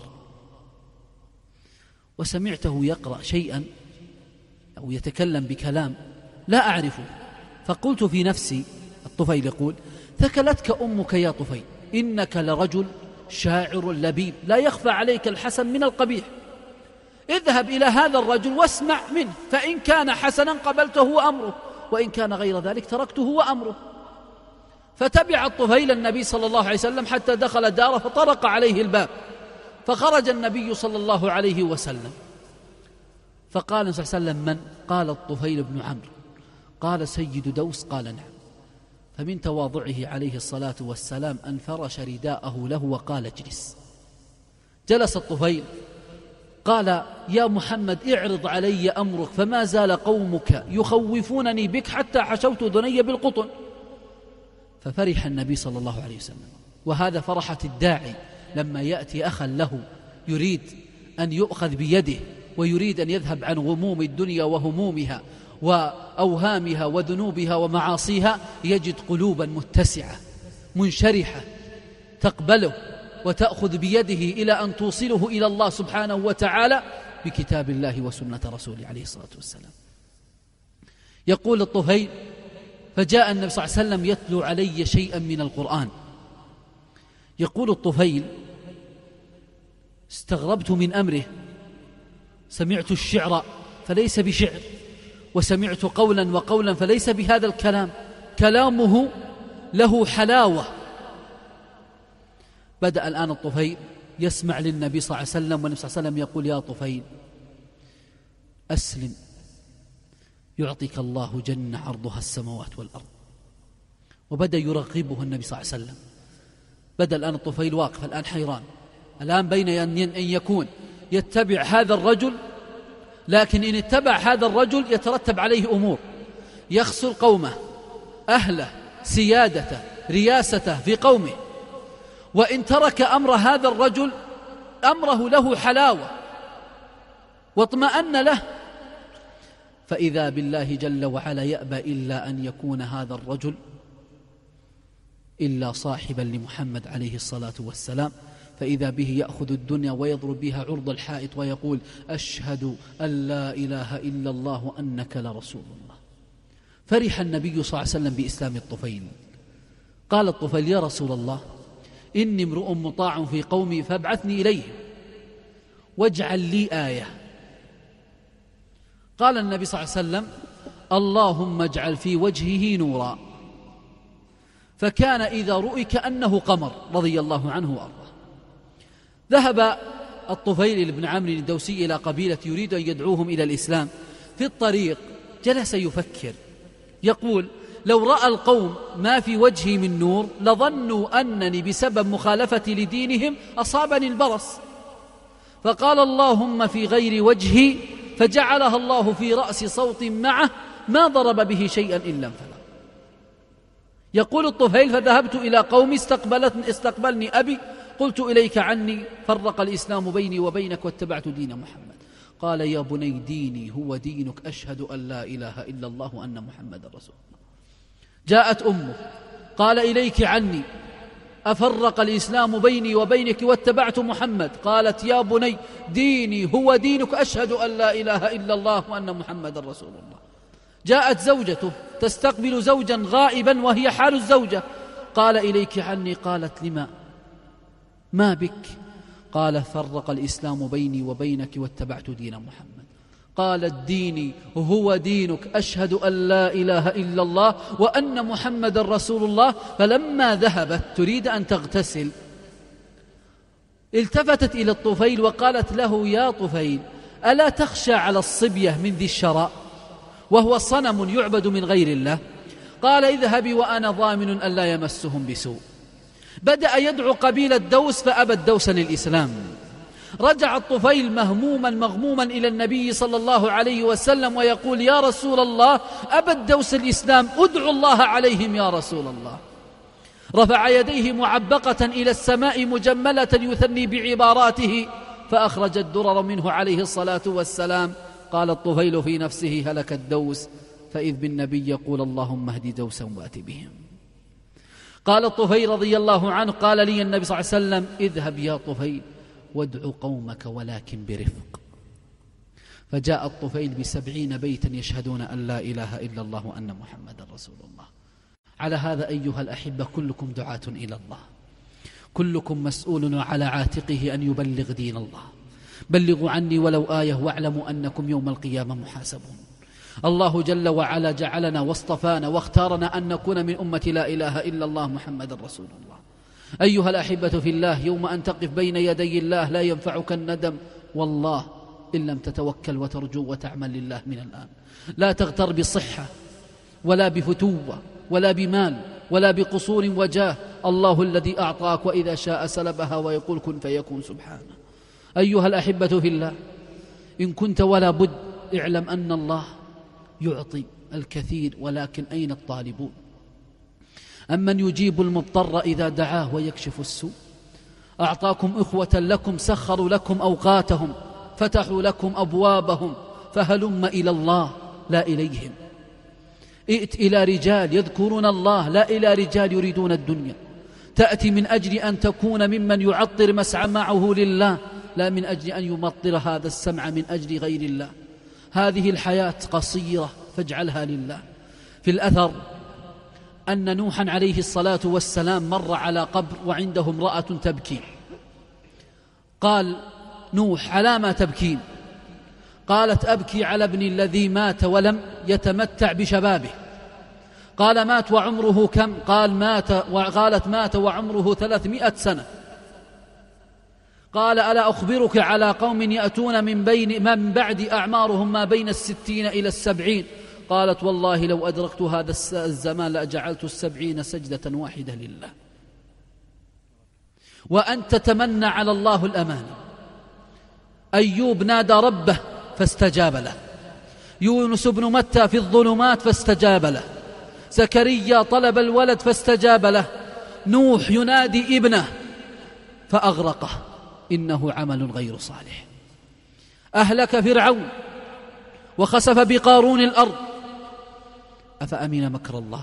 وسمعته يقرأ شيئا أو يتكلم بكلام لا أعرفه، فقلت في نفسي، الطفيل يقول: ثكلتك أمك يا طفيل، إنك لرجل شاعر لبيب لا يخفى عليك الحسن من القبيح، اذهب إلى هذا الرجل واسمع منه، فإن كان حسنا قبلته وأمره، وإن كان غير ذلك تركته وأمره. فتبع الطفيل النبي صلى الله عليه وسلم حتى دخل داره فطرق عليه الباب، فخرج النبي صلى الله عليه وسلم فقال صلى الله عليه وسلم: من؟ قال: الطفيل بن عمرو. قال: سيد دوس؟ قال: نعم. فمن تواضعه عليه الصلاة والسلام أن فرش رداءه له وقال: اجلس. جلس الطفيل، قال: يا محمد اعرض علي أمرك، فما زال قومك يخوفونني بك حتى حشوت ذني بالقطن. ففرح النبي صلى الله عليه وسلم، وهذا فرحة الداعي لما يأتي أخا له يريد أن يؤخذ بيده ويريد أن يذهب عن غموم الدنيا وهمومها وأوهامها وذنوبها ومعاصيها، يجد قلوبا متسعة منشرحة تقبله وتأخذ بيده إلى أن توصله إلى الله سبحانه وتعالى بكتاب الله وسنة رسوله عليه الصلاة والسلام. يقول الطفيل: فجاء النبي صلى الله عليه وسلم يتلو علي شيئا من القرآن. يقول الطفيل: استغربت من أمره، سمعت الشعر فليس بشعر، وسمعت قولا وقولا فليس بهذا الكلام، كلامه له حلاوة، بدأ الآن الطفيل يسمع للنبي صلى الله عليه وسلم، والنبي صلى الله عليه وسلم يقول: يا طفيل أسلم يعطيك الله جنة عرضها السماوات والأرض. وبدأ يرغبه النبي صلى الله عليه وسلم. بدأ الآن الطفيل واقف الآن حيران، الآن بين أن يكون يتبع هذا الرجل، لكن إن اتبع هذا الرجل يترتب عليه أمور، يخسر قومه، أهله، سيادته، رياسته في قومه. وإن ترك أمر هذا الرجل أمره له حلاوة واطمأن له، فإذا بالله جل وعلا يأبى إلا أن يكون هذا الرجل إلا صاحبا لمحمد عليه الصلاة والسلام، فإذا به يأخذ الدنيا ويضرب بها عرض الحائط ويقول: أشهد أن لا إله إلا الله وأنك لرسول الله. فرح النبي صلى الله عليه وسلم بإسلام الطفيل. قال الطفيل: يا رسول الله، إني امرؤ مطاع في قومي فابعثني إليهم واجعل لي آية. قال النبي صلى الله عليه وسلم: اللهم اجعل في وجهه نورا. فكان إذا رؤي كأنه قمر رضي الله عنه وأرضاه. ذهب الطفيل بن عمرو الدوسي إلى قبيلة يريد أن يدعوهم إلى الإسلام. في الطريق جلس يفكر يقول: لو رأى القوم ما في وجهي من نور لظنوا أنني بسبب مخالفتي لدينهم أصابني البرص. فقال: اللهم في غير وجهي، فجعلها الله في رأس صوت معه ما ضرب به شيئا إلا انفلق. يقول الطفيل: فذهبت إلى قومي استقبلتني استقبلني أبي، قلت: إليك عني، فرق الإسلام بيني وبينك واتبعت دين محمد. قال: يا بني ديني هو دينك، أشهد أن لا إله إلا الله وأن محمد رسول الله. جاءت أمه، قال: إليك عني، أفرق الإسلام بيني وبينك واتبعت محمد. قالت: يا بني ديني هو دينك، أشهد أن لا إله إلا الله وأن محمد رسول الله. جاءت زوجته تستقبل زوجا غائبا وهي حال الزوجة. قال: إليك عني. قالت: لما؟ ما بك؟ قال: فرق الإسلام بيني وبينك واتبعت دين محمد. قالت: ديني هو دينك، أشهد أن لا إله إلا الله وأن محمد رسول الله. فلما ذهبت تريد أن تغتسل التفتت إلى الطفيل وقالت له: يا طفيل، ألا تخشى على الصبية من ذي الشراء وهو صنم يعبد من غير الله؟ قال: اذهبي وأنا ضامن أن لا يمسهم بسوء. بدأ يدعو قبيلة دوس فأبت دوسا الإسلام. رجع الطفيل مهموما مغموما إلى النبي صلى الله عليه وسلم ويقول: يا رسول الله، أبت دوس الإسلام، ادعو الله عليهم يا رسول الله. رفع يديه معبقة إلى السماء مجملة يثني بعباراته، فأخرج الدرر منه عليه الصلاة والسلام. قال الطفيل في نفسه: هلك الدوس، فإذ بالنبي يقول: اللهم اهد دوسا وأت بهم. قال الطفيل رضي الله عنه: قال لي النبي صلى الله عليه وسلم: اذهب يا طفيل وادعو قومك ولكن برفق. فجاء الطفيل بسبعين بيتا يشهدون أن لا إله إلا الله وأن محمد رسول الله. على هذا أيها الأحبة كلكم دعاة إلى الله، كلكم مسؤول على عاتقه أن يبلغ دين الله. بلغوا عني ولو آية واعلموا أنكم يوم القيامة محاسبون. الله جل وعلا جعلنا واصطفانا واختارنا أن نكون من أمة لا إله إلا الله محمد رسول الله. أيها الأحبة في الله، يوم أن تقف بين يدي الله لا ينفعك الندم والله إن لم تتوكل وترجو وتعمل لله من الآن. لا تغتر بصحة ولا بفتوة ولا بمال ولا بقصور وجاه. الله الذي أعطاك وإذا شاء سلبها ويقول كن فيكون سبحانه. أيها الأحبة في الله، إن كنت ولا بد اعلم أن الله يعطي الكثير، ولكن أين الطالبون؟ أمن يجيب المضطر إذا دعاه ويكشف السوء؟ أعطاكم إخوة لكم، سخروا لكم أوقاتهم، فتحوا لكم أبوابهم، فهلم إلى الله لا إليهم. ائت إلى رجال يذكرون الله لا إلى رجال يريدون الدنيا. تأتي من أجل أن تكون ممن يعطر مسمعه لله، لا من أجل أن يمطر هذا السمع من أجل غير الله. هذه الحياة قصيرة فاجعلها لله. في الأثر أن نوحا عليه الصلاة والسلام مر على قبر وعنده امرأة تبكي. قال نوح: على ما تبكين؟ قالت: أبكي على ابني الذي مات ولم يتمتع بشبابه. قال: مات وعمره كم؟ قال: مات وقالت: مات وعمره ثلاثمائة سنة. قال ألا أخبرك على قوم يأتون من بين من بعد أعمارهم ما بين الستين إلى السبعين؟ قالت والله لو أدركت هذا الزمان لأجعلت السبعين سجدة واحدة لله. وأن تتمنى على الله الأمان. أيوب نادى ربه فاستجاب له، يونس بن متى في الظلمات فاستجاب له، زكريا طلب الولد فاستجاب له، نوح ينادي ابنه فأغرقه إنه عمل غير صالح. أهلك فرعون وخسف بقارون الأرض أفأمن مكر الله؟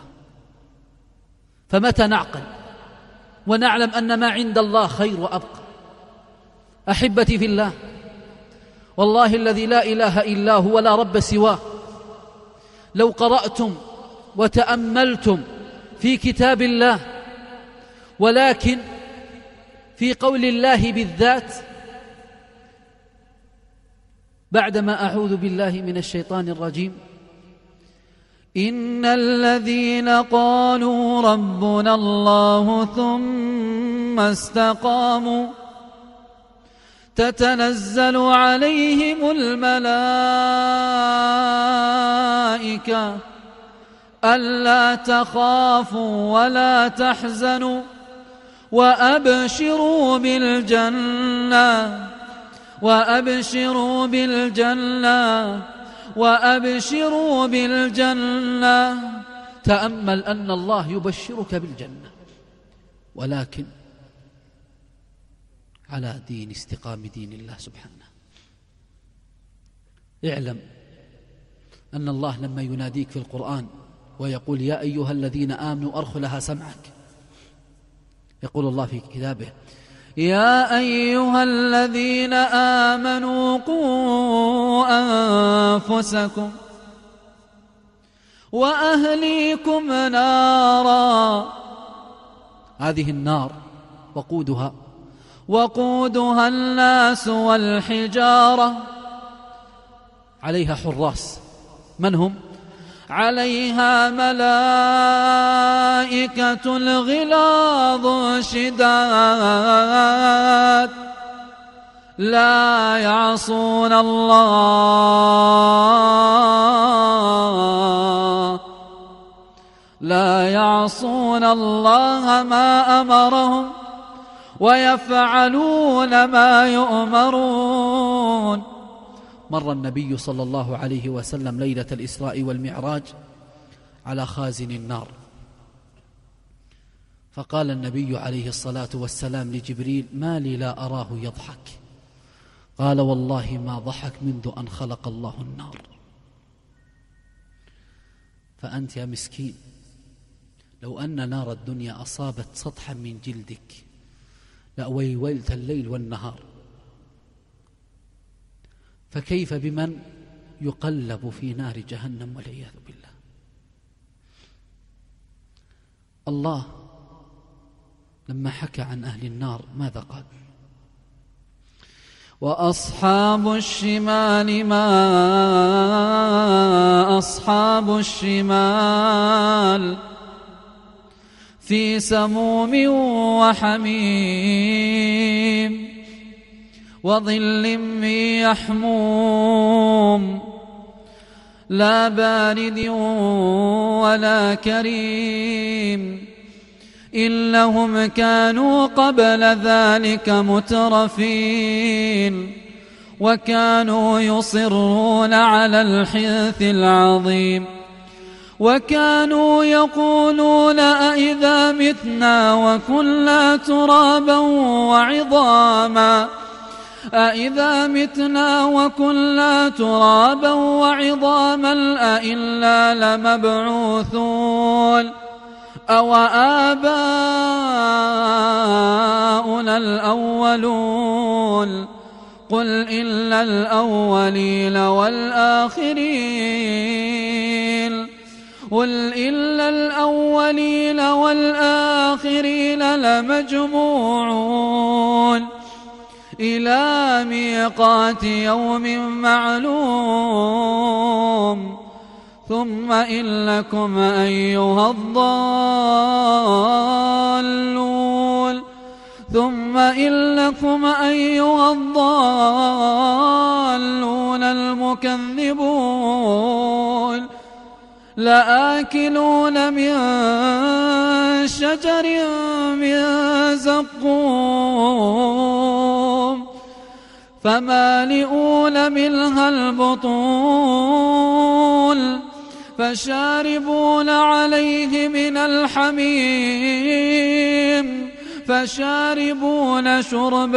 فمتى نعقل ونعلم أن ما عند الله خير وأبقى؟ أحبتي في الله، والله الذي لا إله إلا هو لا رب سواه، لو قرأتم وتأملتم في كتاب الله، ولكن في قول الله بالذات بعدما أعوذ بالله من الشيطان الرجيم: إن الذين قالوا ربنا الله ثم استقاموا تتنزل عليهم الملائكة ألا تخافوا ولا تحزنوا وأبشروا بالجنة وأبشروا بالجنة وأبشروا بالجنة. تأمل أن الله يبشرك بالجنة، ولكن على دين استقام دين الله سبحانه. اعلم أن الله لما يناديك في القرآن ويقول يا أيها الذين آمنوا أرخ لها سمعك، يقول الله في كتابه يا أيها الذين آمنوا قوا أنفسكم وأهليكم نارا. هذه النار وقودها وقودها الناس والحجارة، عليها حراس، من هم؟ عليها ملائكة غلاظ شداد لا يعصون الله لا يعصون الله ما أمرهم ويفعلون ما يؤمرون. مر النبي صلى الله عليه وسلم ليلة الإسراء والمعراج على خازن النار، فقال النبي عليه الصلاة والسلام لجبريل ما لي لا أراه يضحك؟ قال والله ما ضحك منذ أن خلق الله النار. فأنت يا مسكين لو أن نار الدنيا أصابت سطحا من جلدك لأويلت الليل والنهار، فكيف بمن يقلب في نار جهنم والعياذ بالله؟ الله لما حكى عن أهل النار ماذا قال؟ وأصحاب الشمال ما أصحاب الشمال في سموم وحميم وظل من يحموم لا بارد ولا كريم إنهم كانوا قبل ذلك مترفين وكانوا يصرون على الحنث العظيم وكانوا يقولون أئذا متنا وكنا ترابا وعظاما أئذا متنا وكنا ترابا وعظاما أئنا لمبعوثون أو آباؤنا الأولون قل إن الأولين والآخرين قل إن الأولين والآخرين لمجموعون إلى ميقات يوم معلوم ثم إنكم أيها الضالون ثم إنكم أيها الضالون المكذبون لآكلون من شجر من زقوم فمالئون منها البطون فشاربون عليه من الحميم فشاربون شرب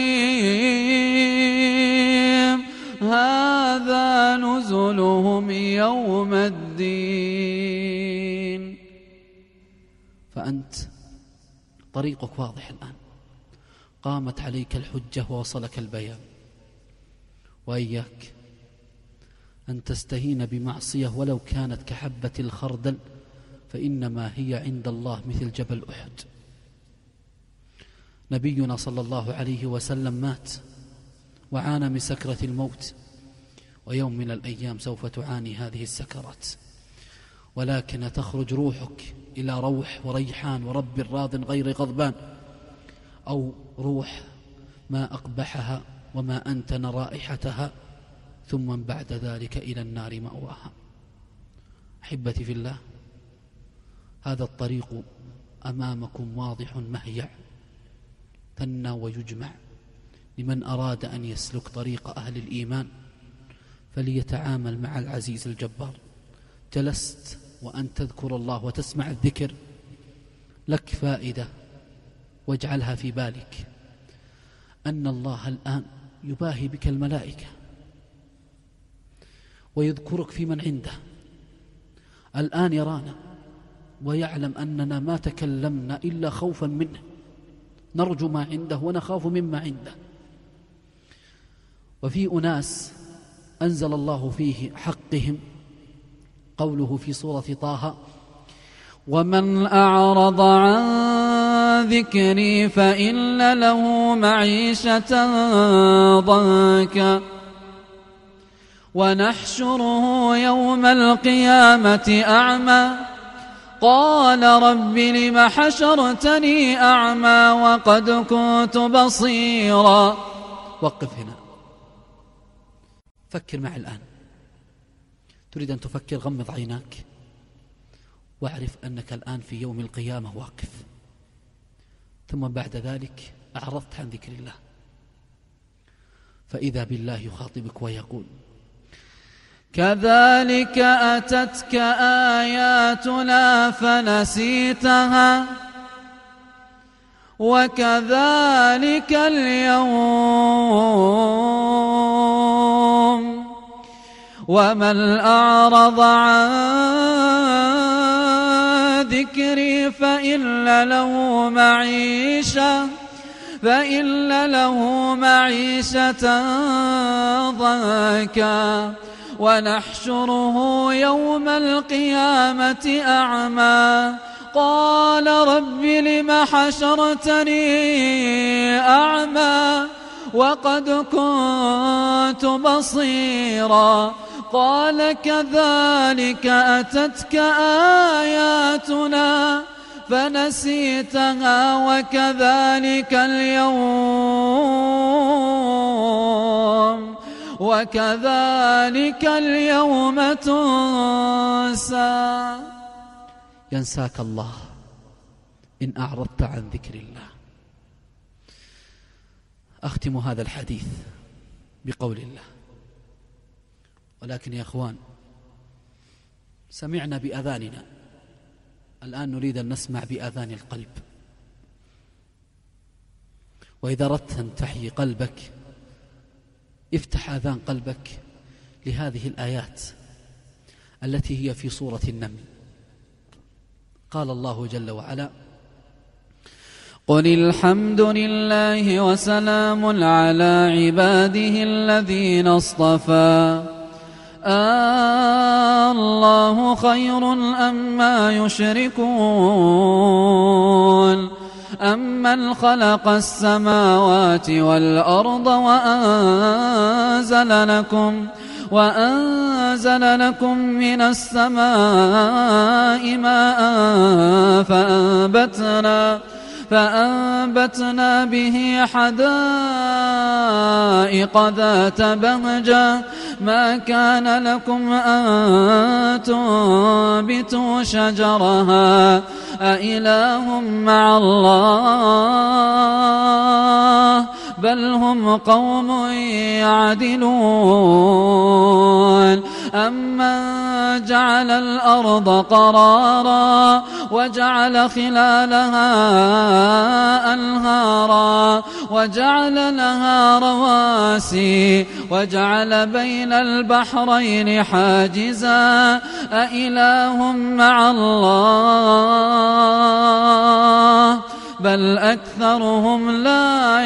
الهيم هذا نزلهم يوم الدين. فأنت طريقك واضح الآن، قامت عليك الحجة ووصلك البيان، وإياك أن تستهين بمعصية ولو كانت كحبة الخردل، فإنما هي عند الله مثل جبل أحد. نبينا صلى الله عليه وسلم مات وعانى من سكرة الموت، ويوم من الأيام سوف تعاني هذه السكرات، ولكن تخرج روحك إلى روح وريحان ورب راض غير غضبان، أو روح ما أقبحها وما أنتن رائحتها، ثم بعد ذلك إلى النار مأواها. أحبتي في الله، هذا الطريق أمامكم واضح مهيع ثنى ويجمع لمن أراد أن يسلك طريق أهل الإيمان، فليتعامل مع العزيز الجبار. جلست وأن تذكر الله وتسمع الذكر لك فائدة، واجعلها في بالك أن الله الآن يباهي بك الملائكة ويذكرك في من عنده. الآن يرانا ويعلم أننا ما تكلمنا إلا خوفا منه، نرجو ما عنده ونخاف مما عنده. وفي أناس أنزل الله فيه حقهم قوله في سورة طه: ومن أعرض عن ذكري فإن له معيشة ضنكا ونحشره يوم القيامة أعمى قال رب لم حشرتني أعمى وقد كنت بصيرا. وقف هنا، فكر معي الآن. تريد أن تفكر؟ غمض عيناك واعرف أنك الآن في يوم القيامة واقف، ثم بعد ذلك أعرضت عن ذكر الله، فإذا بالله يخاطبك ويقول: كذلك أتتك آياتنا فنسيتها وكذلك اليوم ومن أعرض عن ذكري فإن له معيشة فإن له معيشة ضنكا ونحشره يوم القيامة أعمى قال رب لم حشرتني أعمى وقد كنت بصيرا قال كذلك أتتك آياتنا فنسيتها وكذلك اليوم وكذلك اليوم تنسى. ينساك الله إن أعرضت عن ذكر الله. أختم هذا الحديث بقول الله: ولكن يا أخوان، سمعنا بأذاننا، الآن نريد أن نسمع بأذان القلب. وإذا أردت أن تحيي قلبك افتح آذان قلبك لهذه الآيات التي هي في سورة النمل. قال الله جل وعلا: قل الحمد لله وسلام على عباده الذين اصطفى الله خير أما يشركون أمن خلق السماوات والأرض وأنزل لكم وأنزل لكم من السماء ماء فأنبتنا فأنبتنا به حدائق ذات بهجة ما كان لكم أن تنبتوا شجرها أإله مع الله بل هم قوم يعدلون أمن جعل الأرض قرارا وجعل خلالها أنهارا وجعل لها رواسي وجعل بين البحرين حاجزا أإله مع الله بل أكثرهم لا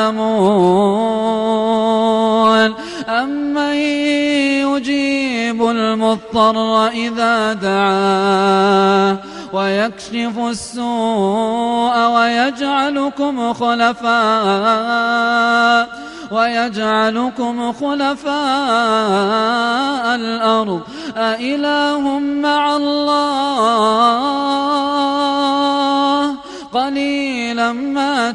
يعلمون أمن يجيب المضطر إذا دعاه ويكشف السوء ويجعلكم خلفاء ويجعلكم خلفاء الأرض أإله مع الله قليلا ما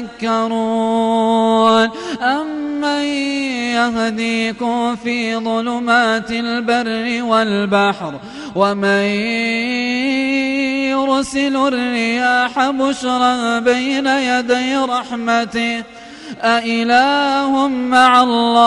تذكرون أمن يهديكم في ظلمات البر والبحر ومن يرسل الرياح بشرا بين يدي رحمته أإله مع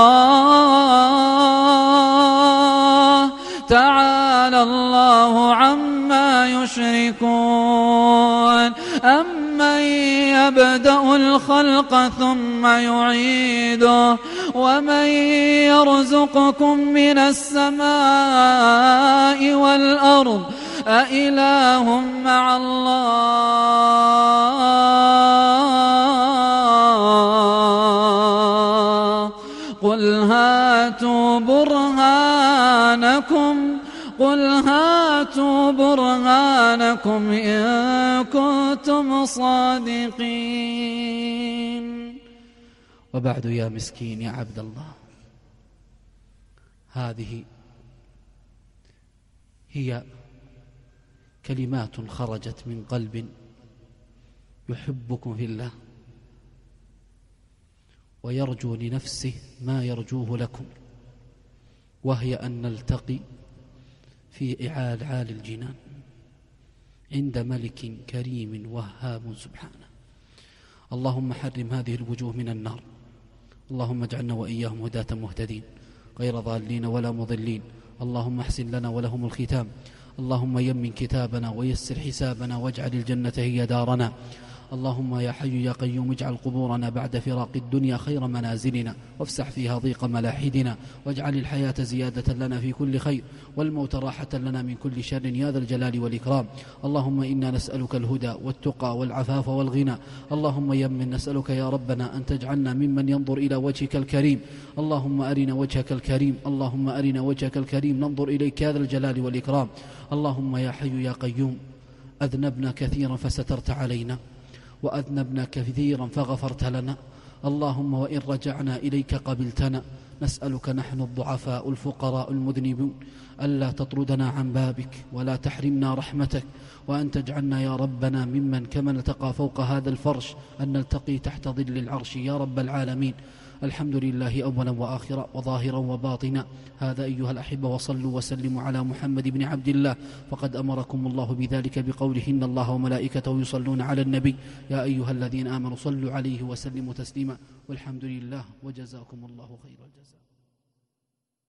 الله تعالى الله عما يشركون أمن يبدأ الخلق ثم يعيده ومن يرزقكم من السماء والأرض أإله مع الله قل هاتوا برهانكم قل هاتوا برهانكم إن كنتم صادقين. وبعد يا مسكين يا عبد الله، هذه هي كلمات خرجت من قلب يحبكم في الله ويرجو لنفسه ما يرجوه لكم، وهي أن نلتقي في إعال عال الجنان عند ملك كريم وهاب سبحانه. اللهم حرم هذه الوجوه من النار، اللهم اجعلنا وإياهم هداة مهتدين غير ضالين ولا مضلين. اللهم احسن لنا ولهم الختام، اللهم يمن كتابنا ويسر حسابنا واجعل الجنة هي دارنا. اللهم يا حي يا قيوم اجعل قبورنا بعد فراق الدنيا خير منازلنا، وافسح فيها ضيق ملاحدنا، واجعل الحياة زيادة لنا في كل خير والموت راحة لنا من كل شر يا ذا الجلال والإكرام. اللهم إنا نسألك الهدى والتقى والعفاف والغنى. اللهم يمن نسألك يا ربنا أن تجعلنا ممن ينظر إلى وجهك الكريم. اللهم أرنا وجهك الكريم، اللهم أرنا وجهك الكريم ننظر إليك يا ذا الجلال والإكرام. اللهم يا حي يا قيوم أذنبنا كثيرا فسترت علينا، وأذنبنا كثيرا فغفرت لنا. اللهم وإن رجعنا إليك قبلتنا. نسألك نحن الضعفاء الفقراء المذنبون ألا تطردنا عن بابك ولا تحرمنا رحمتك، وأن تجعلنا يا ربنا ممن كما نلتقى فوق هذا الفرش أن نلتقي تحت ظل العرش يا رب العالمين. الحمد لله أولا وآخرا وظاهرا وباطنا. هذا أيها الأحبة، وصلوا وسلموا على محمد بن عبد الله، فقد أمركم الله بذلك بقوله إن الله وملائكته يصلون على النبي يا أيها الذين آمنوا صلوا عليه وسلموا تسليما. والحمد لله، وجزاكم الله خير الجزاء.